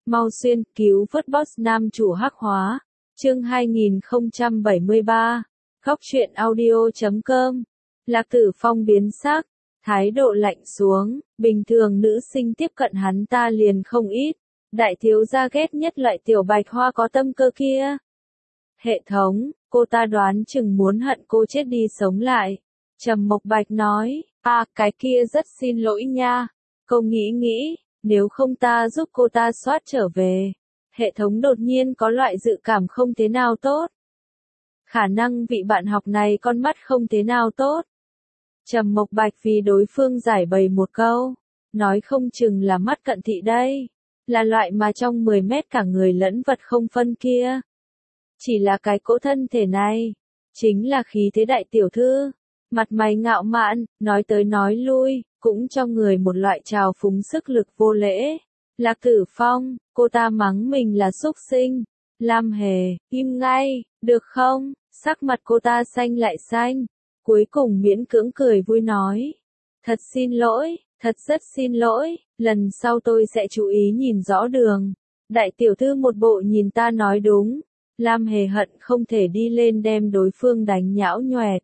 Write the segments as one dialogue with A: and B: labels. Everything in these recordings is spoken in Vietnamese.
A: Mau xuyên, cứu vớt boss nam chủ hắc hóa. Chương 2073. Góc truyện audio.com. Lạc Tử Phong biến sắc, thái độ lạnh xuống, bình thường nữ sinh tiếp cận hắn ta liền không ít. Đại thiếu gia ghét nhất loại tiểu bạch hoa có tâm cơ kia. Hệ thống, cô ta đoán chừng muốn hận cô chết đi sống lại. Trầm Mộc Bạch nói, cái kia rất xin lỗi nha. Cô nghĩ, nếu không ta giúp cô ta soát trở về. Hệ thống đột nhiên có loại dự cảm không thế nào tốt. Khả năng vị bạn học này con mắt không thế nào tốt. Trầm Mộc Bạch vì đối phương giải bày một câu, nói không chừng là mắt cận thị đây. Là loại mà trong 10 mét cả người lẫn vật không phân kia. Chỉ là cái cỗ thân thể này, chính là khí thế đại tiểu thư. Mặt mày ngạo mạn, nói tới nói lui, cũng cho người một loại trào phúng sức lực vô lễ. Lạc Tử Phong, cô ta mắng mình là súc sinh. Lam Hề, im ngay, được không? Sắc mặt cô ta xanh lại xanh. Cuối cùng miễn cưỡng cười vui nói. Thật xin lỗi, thật rất xin lỗi, lần sau tôi sẽ chú ý nhìn rõ đường. Đại tiểu thư một bộ nhìn ta nói đúng. Lam Hề hận không thể đi lên đem đối phương đánh nhão nhoẹt.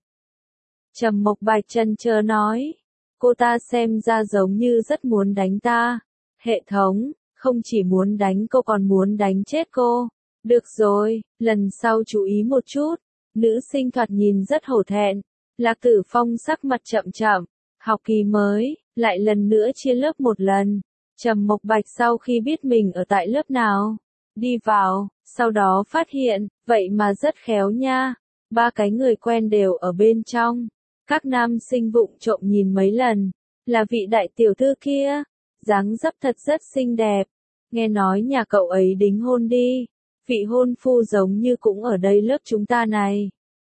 A: Trầm Mộc Bạch chần chờ nói. Cô ta xem ra giống như rất muốn đánh ta. Hệ thống, không chỉ muốn đánh cô còn muốn đánh chết cô. Được rồi, lần sau chú ý một chút. Nữ sinh thoạt nhìn rất hổ thẹn. Lạc Tử Phong sắc mặt chậm chậm. Học kỳ mới, lại lần nữa chia lớp một lần. Trầm Mộc Bạch sau khi biết mình ở tại lớp nào, đi vào, sau đó phát hiện, vậy mà rất khéo nha. 3 cái người quen đều ở bên trong. Các nam sinh vụng trộm nhìn mấy lần. Là vị đại tiểu thư kia. Dáng dấp thật rất xinh đẹp. Nghe nói nhà cậu ấy đính hôn đi. Vị hôn phu giống như cũng ở đây lớp chúng ta này.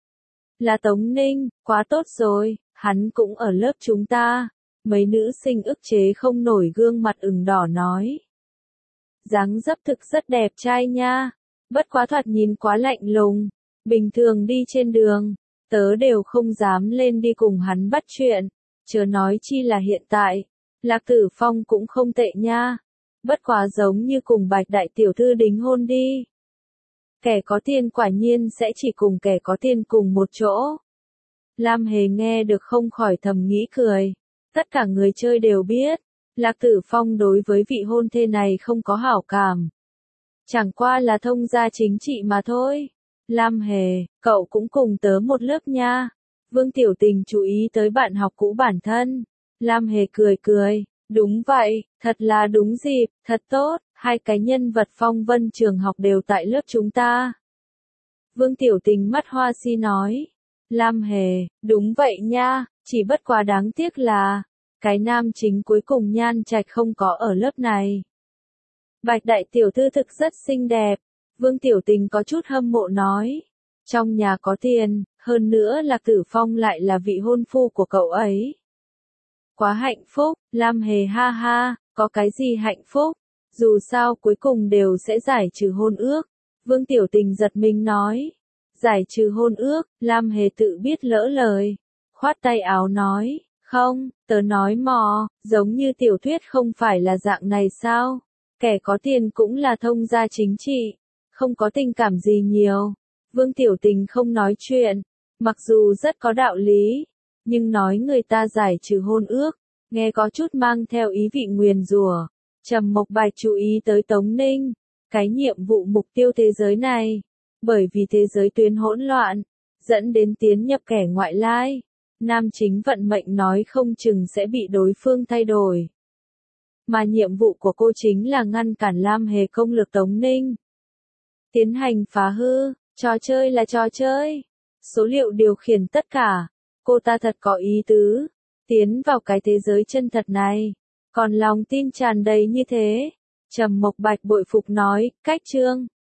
A: Là Tống Ninh, quá tốt rồi, hắn cũng ở lớp chúng ta. Mấy nữ sinh ức chế không nổi gương mặt ửng đỏ nói. Dáng dấp thực rất đẹp trai nha. Bất quá thoạt nhìn quá lạnh lùng. Bình thường đi trên đường, tớ đều không dám lên đi cùng hắn bắt chuyện. Chớ nói chi là hiện tại. Lạc Tử Phong cũng không tệ nha. Bất quá giống như cùng Bạch đại tiểu thư đính hôn đi. Kẻ có tiền quả nhiên sẽ chỉ cùng kẻ có tiền cùng một chỗ. Lam Hề nghe được không khỏi thầm nghĩ cười. Tất cả người chơi đều biết, Lạc Tử Phong đối với vị hôn thê này không có hảo cảm. Chẳng qua là thông gia chính trị mà thôi. Lam Hề, cậu cũng cùng tớ một lớp nha. Vương Tiểu Tình chú ý tới bạn học cũ bản thân. Lam Hề cười, đúng vậy, thật là đúng dịp, thật tốt, 2 cái nhân vật phong vân trường học đều tại lớp chúng ta. Vương Tiểu Tình mắt hoa si nói. Lam Hề, đúng vậy nha, chỉ bất quá đáng tiếc là, cái nam chính cuối cùng Nhan Trạch không có ở lớp này. Bạch đại tiểu thư thực rất xinh đẹp. Vương Tiểu Tình có chút hâm mộ nói. Trong nhà có tiền, hơn nữa Lạc Tử Phong lại là vị hôn phu của cậu ấy. Quá hạnh phúc, Lam Hề ha ha, có cái gì hạnh phúc, dù sao cuối cùng đều sẽ giải trừ hôn ước. Vương Tiểu Tình giật mình nói. Giải trừ hôn ước, Lam Hề tự biết lỡ lời. Khoát tay áo nói, không, tớ nói mò, giống như tiểu thuyết không phải là dạng này sao? Kẻ có tiền cũng là thông gia chính trị, không có tình cảm gì nhiều. Vương Tiểu Tình không nói chuyện, mặc dù rất có đạo lý, nhưng nói người ta giải trừ hôn ước, nghe có chút mang theo ý vị nguyền rủa. Trầm Mộc Bạch chú ý tới Tống Ninh, cái nhiệm vụ mục tiêu thế giới này, bởi vì thế giới tuyến hỗn loạn, dẫn đến tiến nhập kẻ ngoại lai. Nam chính vận mệnh nói không chừng sẽ bị đối phương thay đổi. Mà nhiệm vụ của cô chính là ngăn cản Lam Hề công lược Tống Ninh. Tiến hành phá hư, trò chơi là trò chơi. Số liệu điều khiển tất cả. Cô ta thật có ý tứ. Tiến vào cái thế giới chân thật này. Còn lòng tin tràn đầy như thế. Trầm Mộc Bạch bội phục nói, cách chương.